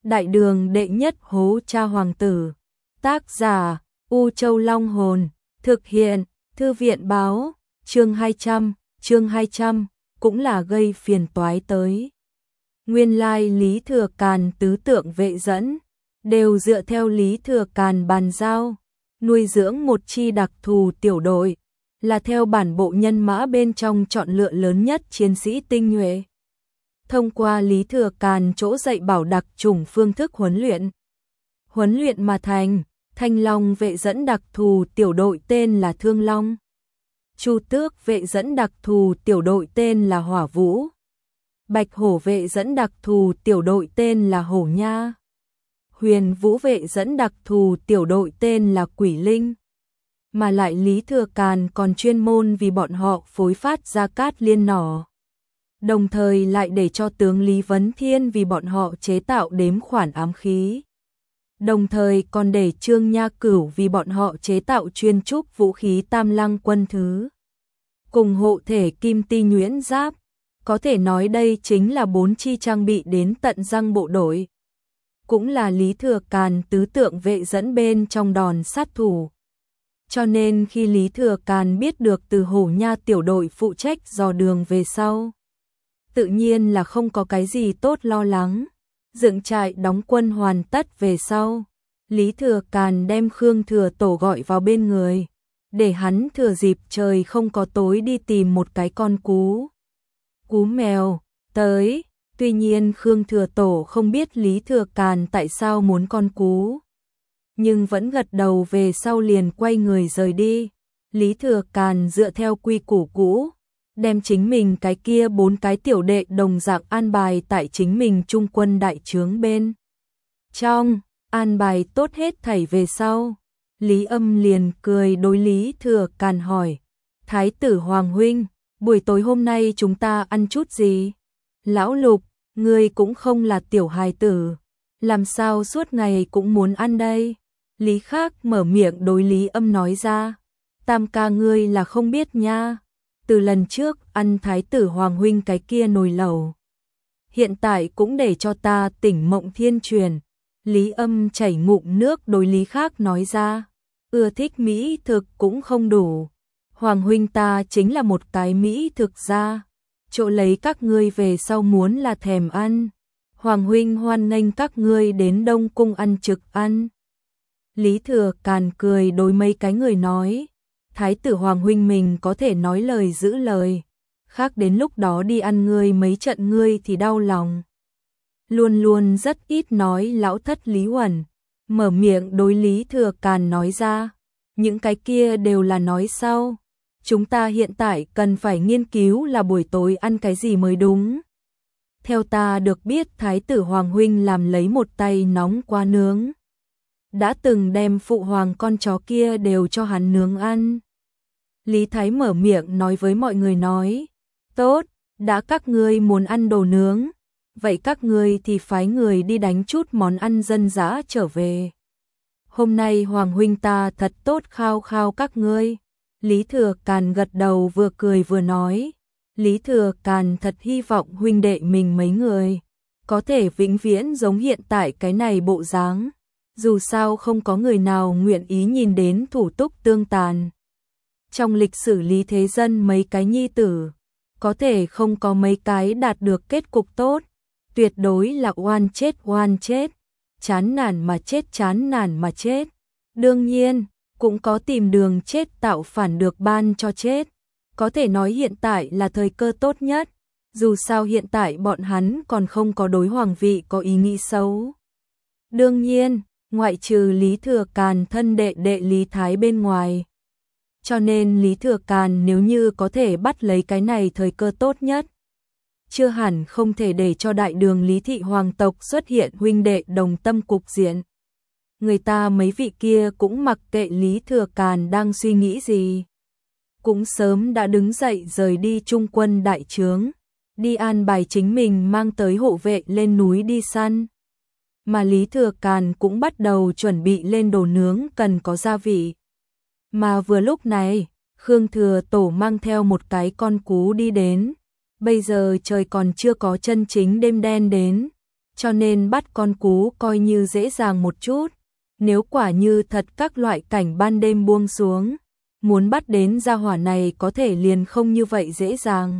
Đại đường đệ nhất hố cha hoàng tử. Tác giả U Châu Long Hồn. Thực hiện Thư viện báo. Chương 200 cũng là gây phiền toái tới. Nguyên lai Lý Thừa Càn tứ tượng vệ dẫn đều dựa theo Lý Thừa Càn bàn giao, nuôi dưỡng một chi đặc thù tiểu đội, là theo bản bộ nhân mã bên trong chọn lựa lớn nhất chiến sĩ tinh nhuệ. Thông qua Lý Thừa Càn chỗ dạy bảo đặc chủng phương thức huấn luyện mà thành, Thanh Long vệ dẫn đặc thù tiểu đội tên là Thương Long, Chu Tước vệ dẫn đặc thù tiểu đội tên là Hỏa Vũ, Bạch Hổ vệ dẫn đặc thù tiểu đội tên là Hổ Nha, Huyền Vũ vệ dẫn đặc thù tiểu đội tên là Quỷ Linh. Mà lại Lý Thừa Càn còn chuyên môn vì bọn họ phối phát ra cát liên nỏ. Đồng thời lại để cho tướng Lý Vấn Thiên vì bọn họ chế tạo đếm khoản ám khí. Đồng thời còn để Trương Nha Cửu vì bọn họ chế tạo chuyên trúc vũ khí Tam Lăng quân thứ. Cùng hộ thể kim ti nhuyễn giáp. Có thể nói đây chính là 4 chi trang bị đến tận răng bộ đội. Cũng là Lý Thừa Càn tứ tượng vệ dẫn bên trong đòn sát thủ. Cho nên khi Lý Thừa Càn biết được từ Hổ Nha tiểu đội phụ trách dò đường về sau, tự nhiên là không có cái gì tốt lo lắng. Dựng trại đóng quân hoàn tất về sau, Lý Thừa Càn đem Khương Thừa Tổ gọi vào bên người, để hắn thừa dịp trời không có tối đi tìm một cái con cú mèo tới. Tuy nhiên Khương Thừa Tổ không biết Lý Thừa Càn tại sao muốn con cú, nhưng vẫn gật đầu về sau liền quay người rời đi. Lý Thừa Càn dựa theo quy củ cũ, đem chính mình cái kia 4 cái tiểu đệ đồng dạng an bài tại chính mình trung quân đại trướng bên trong. An bài tốt hết thảy về sau, Lý Âm liền cười đối Lý Thừa Càn hỏi: Thái tử Hoàng huynh, buổi tối hôm nay chúng ta ăn chút gì? Lão Lục, ngươi cũng không là tiểu hài tử, làm sao suốt ngày cũng muốn ăn đây? Lý Khác mở miệng đối Lý Âm nói ra: Tam ca ngươi là không biết nha, từ lần trước ăn Thái tử Hoàng huynh cái kia nồi lẩu, hiện tại cũng để cho ta tỉnh mộng thiên truyền. Lý Âm chảy ngụm nước đối Lý Khác nói ra: ưa thích mỹ thực cũng không đủ, Hoàng huynh ta chính là một cái mỹ thực gia, chỗ lấy các ngươi về sau muốn là thèm ăn. Hoàng huynh hoan nghênh các ngươi đến Đông Cung ăn trực ăn. Lý Thừa Càn cười đối mấy cái người nói: Thái tử Hoàng huynh mình có thể nói lời giữ lời, khác đến lúc đó đi ăn ngươi mấy trận ngươi thì đau lòng. Luôn luôn rất ít nói lão thất Lý Huẩn mở miệng đối Lý Thừa Càn nói ra: những cái kia đều là nói sau, chúng ta hiện tại cần phải nghiên cứu là buổi tối ăn cái gì mới đúng. Theo ta được biết Thái tử Hoàng huynh làm lấy một tay nóng qua nướng, đã từng đem phụ hoàng con chó kia đều cho hắn nướng ăn. Lý Thái mở miệng nói với mọi người nói: tốt, đã các ngươi muốn ăn đồ nướng, vậy các ngươi thì phái người đi đánh chút món ăn dân dã trở về. Hôm nay Hoàng huynh ta thật tốt khao khao các ngươi. Lý Thừa Càn gật đầu vừa cười vừa nói. Lý Thừa Càn thật hy vọng huynh đệ mình mấy người có thể vĩnh viễn giống hiện tại cái này bộ dáng. Dù sao không có người nào nguyện ý nhìn đến thủ túc tương tàn. Trong lịch sử Lý thế dân mấy cái nhi tử, có thể không có mấy cái đạt được kết cục tốt. Tuyệt đối là oan chết, chán nản mà chết. Đương nhiên, cũng có tìm đường chết tạo phản được ban cho chết. Có thể nói hiện tại là thời cơ tốt nhất. Dù sao hiện tại bọn hắn còn không có đối hoàng vị có ý nghĩ xấu. Đương nhiên, ngoại trừ Lý Thừa Càn thân đệ Lý Thái bên ngoài. Cho nên Lý Thừa Càn nếu như có thể bắt lấy cái này thời cơ tốt nhất, chưa hẳn không thể để cho đại đường Lý thị hoàng tộc xuất hiện huynh đệ đồng tâm cục diện. Người ta mấy vị kia cũng mặc kệ Lý Thừa Càn đang suy nghĩ gì, cũng sớm đã đứng dậy rời đi trung quân đại trướng, đi an bài chính mình mang tới hộ vệ lên núi đi săn. Mà Lý Thừa Càn cũng bắt đầu chuẩn bị lên đồ nướng cần có gia vị. Mà vừa lúc này, Khương Thừa Tổ mang theo một cái con cú đi đến. Bây giờ trời còn chưa có chân chính đêm đen đến, cho nên bắt con cú coi như dễ dàng một chút. Nếu quả như thật các loại cảnh ban đêm buông xuống, muốn bắt đến gia hỏa này có thể liền không như vậy dễ dàng.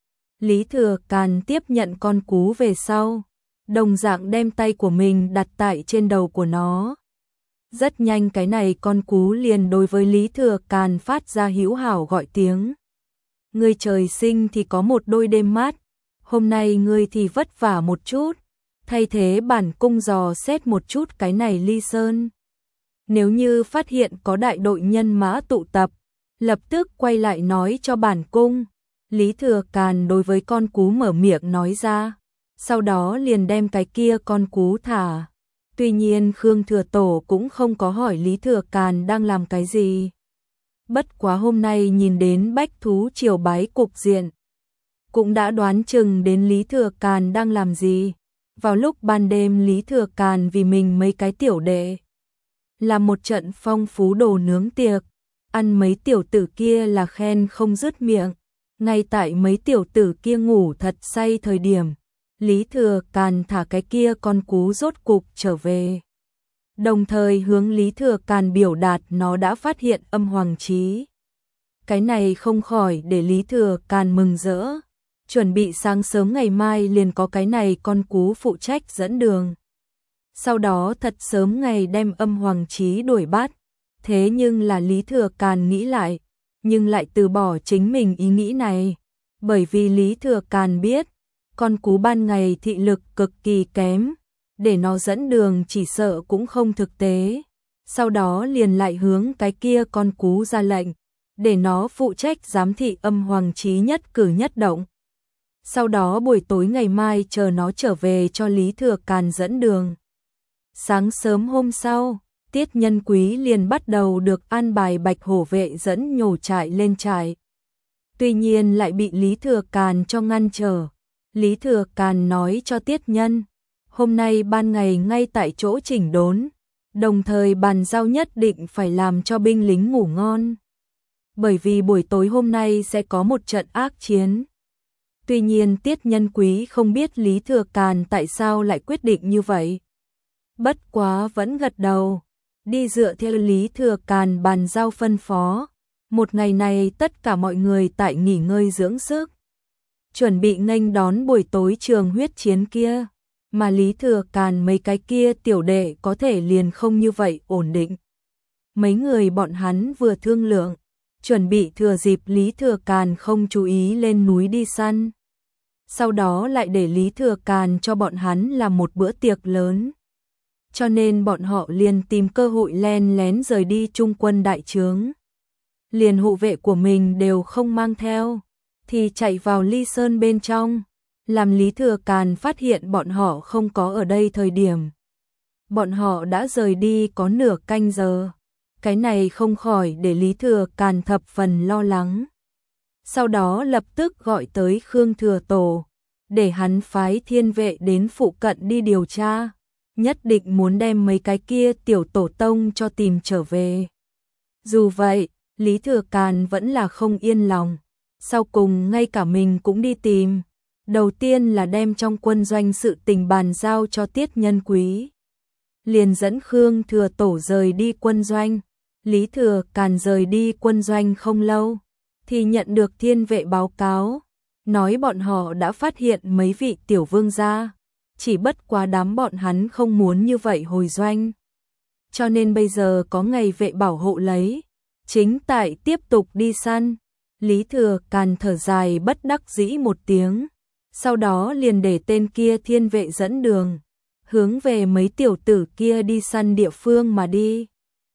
Lý Thừa Càn tiếp nhận con cú về sau, đồng dạng đem tay của mình đặt tại trên đầu của nó. Rất nhanh cái này con cú liền đối với Lý Thừa Càn phát ra hữu hảo gọi tiếng. Ngươi trời sinh thì có một đôi đêm mát, hôm nay ngươi thì vất vả một chút, thay thế bản cung dò xét một chút cái này Ly Sơn. Nếu như phát hiện có đại đội nhân mã tụ tập, lập tức quay lại nói cho bản cung. Lý Thừa Càn đối với con cú mở miệng nói ra, sau đó liền đem cái kia con cú thả. Tuy nhiên Khương Thừa Tổ cũng không có hỏi Lý Thừa Càn đang làm cái gì. Bất quá hôm nay nhìn đến bách thú triều bái cục diện, cũng đã đoán chừng đến Lý Thừa Càn đang làm gì. Vào lúc ban đêm Lý Thừa Càn vì mình mấy cái tiểu đệ làm một trận phong phú đồ nướng tiệc, ăn mấy tiểu tử kia là khen không dứt miệng. Ngay tại mấy tiểu tử kia ngủ thật say thời điểm, Lý Thừa Càn thả cái kia con cú rốt cục trở về. Đồng thời hướng Lý Thừa Càn biểu đạt nó đã phát hiện âm hoàng chí. Cái này không khỏi để Lý Thừa Càn mừng rỡ, chuẩn bị sáng sớm ngày mai liền có cái này con cú phụ trách dẫn đường. Sau đó thật sớm ngày đem âm hoàng chí đuổi bắt. Thế nhưng là Lý Thừa Càn nghĩ lại, nhưng lại từ bỏ chính mình ý nghĩ này, bởi vì Lý Thừa Càn biết, con cú ban ngày thị lực cực kỳ kém, để nó dẫn đường chỉ sợ cũng không thực tế. Sau đó liền lại hướng cái kia con cú ra lệnh, để nó phụ trách giám thị âm hoàng chí nhất cử nhất động. Sau đó buổi tối ngày mai chờ nó trở về cho Lý Thừa Càn dẫn đường. Sáng sớm hôm sau, Tiết Nhân Quý liền bắt đầu được an bài bạch hổ vệ dẫn nhổ trại lên trại. Tuy nhiên lại bị Lý Thừa Càn cho ngăn trở. Lý Thừa Càn nói cho Tiết Nhân, hôm nay ban ngày ngay tại chỗ chỉnh đốn, đồng thời bàn giao nhất định phải làm cho binh lính ngủ ngon. Bởi vì buổi tối hôm nay sẽ có một trận ác chiến. Tuy nhiên Tiết Nhân Quý không biết Lý Thừa Càn tại sao lại quyết định như vậy. Bất quá vẫn gật đầu, đi dựa theo Lý Thừa Càn bàn giao phân phó. Một ngày này tất cả mọi người tại nghỉ ngơi dưỡng sức, chuẩn bị nghênh đón buổi tối trường huyết chiến kia, mà Lý Thừa Càn mấy cái kia tiểu đệ có thể liền không như vậy ổn định. Mấy người bọn hắn vừa thương lượng, chuẩn bị thừa dịp Lý Thừa Càn không chú ý lên núi đi săn. Sau đó lại để Lý Thừa Càn cho bọn hắn làm một bữa tiệc lớn. Cho nên bọn họ liền tìm cơ hội len lén rời đi trung quân đại trướng. Liền hộ vệ của mình đều không mang theo, thì chạy vào Ly Sơn bên trong, làm Lý Thừa Càn phát hiện bọn họ không có ở đây thời điểm. Bọn họ đã rời đi có nửa canh giờ, cái này không khỏi để Lý Thừa Càn thập phần lo lắng. Sau đó lập tức gọi tới Khương Thừa Tổ, để hắn phái thiên vệ đến phụ cận đi điều tra, nhất định muốn đem mấy cái kia tiểu tổ tông cho tìm trở về. Dù vậy, Lý Thừa Càn vẫn là không yên lòng, sau cùng ngay cả mình cũng đi tìm. Đầu tiên là đem trong quân doanh sự tình bàn giao cho Tiết Nhân Quý, liền dẫn Khương Thừa Tổ rời đi quân doanh. Lý Thừa Càn rời đi quân doanh không lâu, thì nhận được thiên vệ báo cáo, nói bọn họ đã phát hiện mấy vị tiểu vương gia, chỉ bất quá đám bọn hắn không muốn như vậy hồi doanh. Cho nên bây giờ có ngày vệ bảo hộ lấy, chính tại tiếp tục đi săn. Lý Thừa Càn thở dài bất đắc dĩ một tiếng, sau đó liền để tên kia thiên vệ dẫn đường, hướng về mấy tiểu tử kia đi săn địa phương mà đi.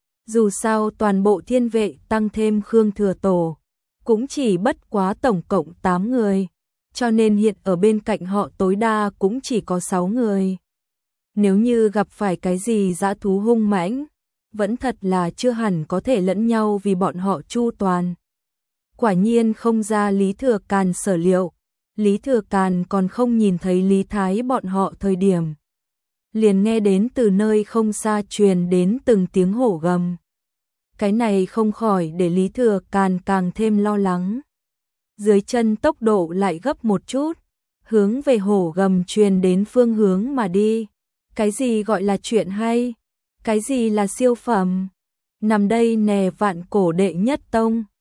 Dù sao toàn bộ thiên vệ tăng thêm Khương Thừa Tổ, cũng chỉ bất quá tổng cộng 8 người, cho nên hiện ở bên cạnh họ tối đa cũng chỉ có 6 người. Nếu như gặp phải cái gì dã thú hung mãnh, vẫn thật là chưa hẳn có thể lẫn nhau vì bọn họ chu toàn. Quả nhiên không ra Lý Thừa Càn sở liệu, Lý Thừa Càn còn không nhìn thấy Lý Thái bọn họ thời điểm, liền nghe đến từ nơi không xa truyền đến từng tiếng hổ gầm. Cái này không khỏi để Lý Thừa Càn càng thêm lo lắng. Dưới chân tốc độ lại gấp một chút, hướng về hổ gầm truyền đến phương hướng mà đi. Cái gì gọi là chuyện hay? Cái gì là siêu phẩm? Nằm đây nè vạn cổ đệ nhất tông.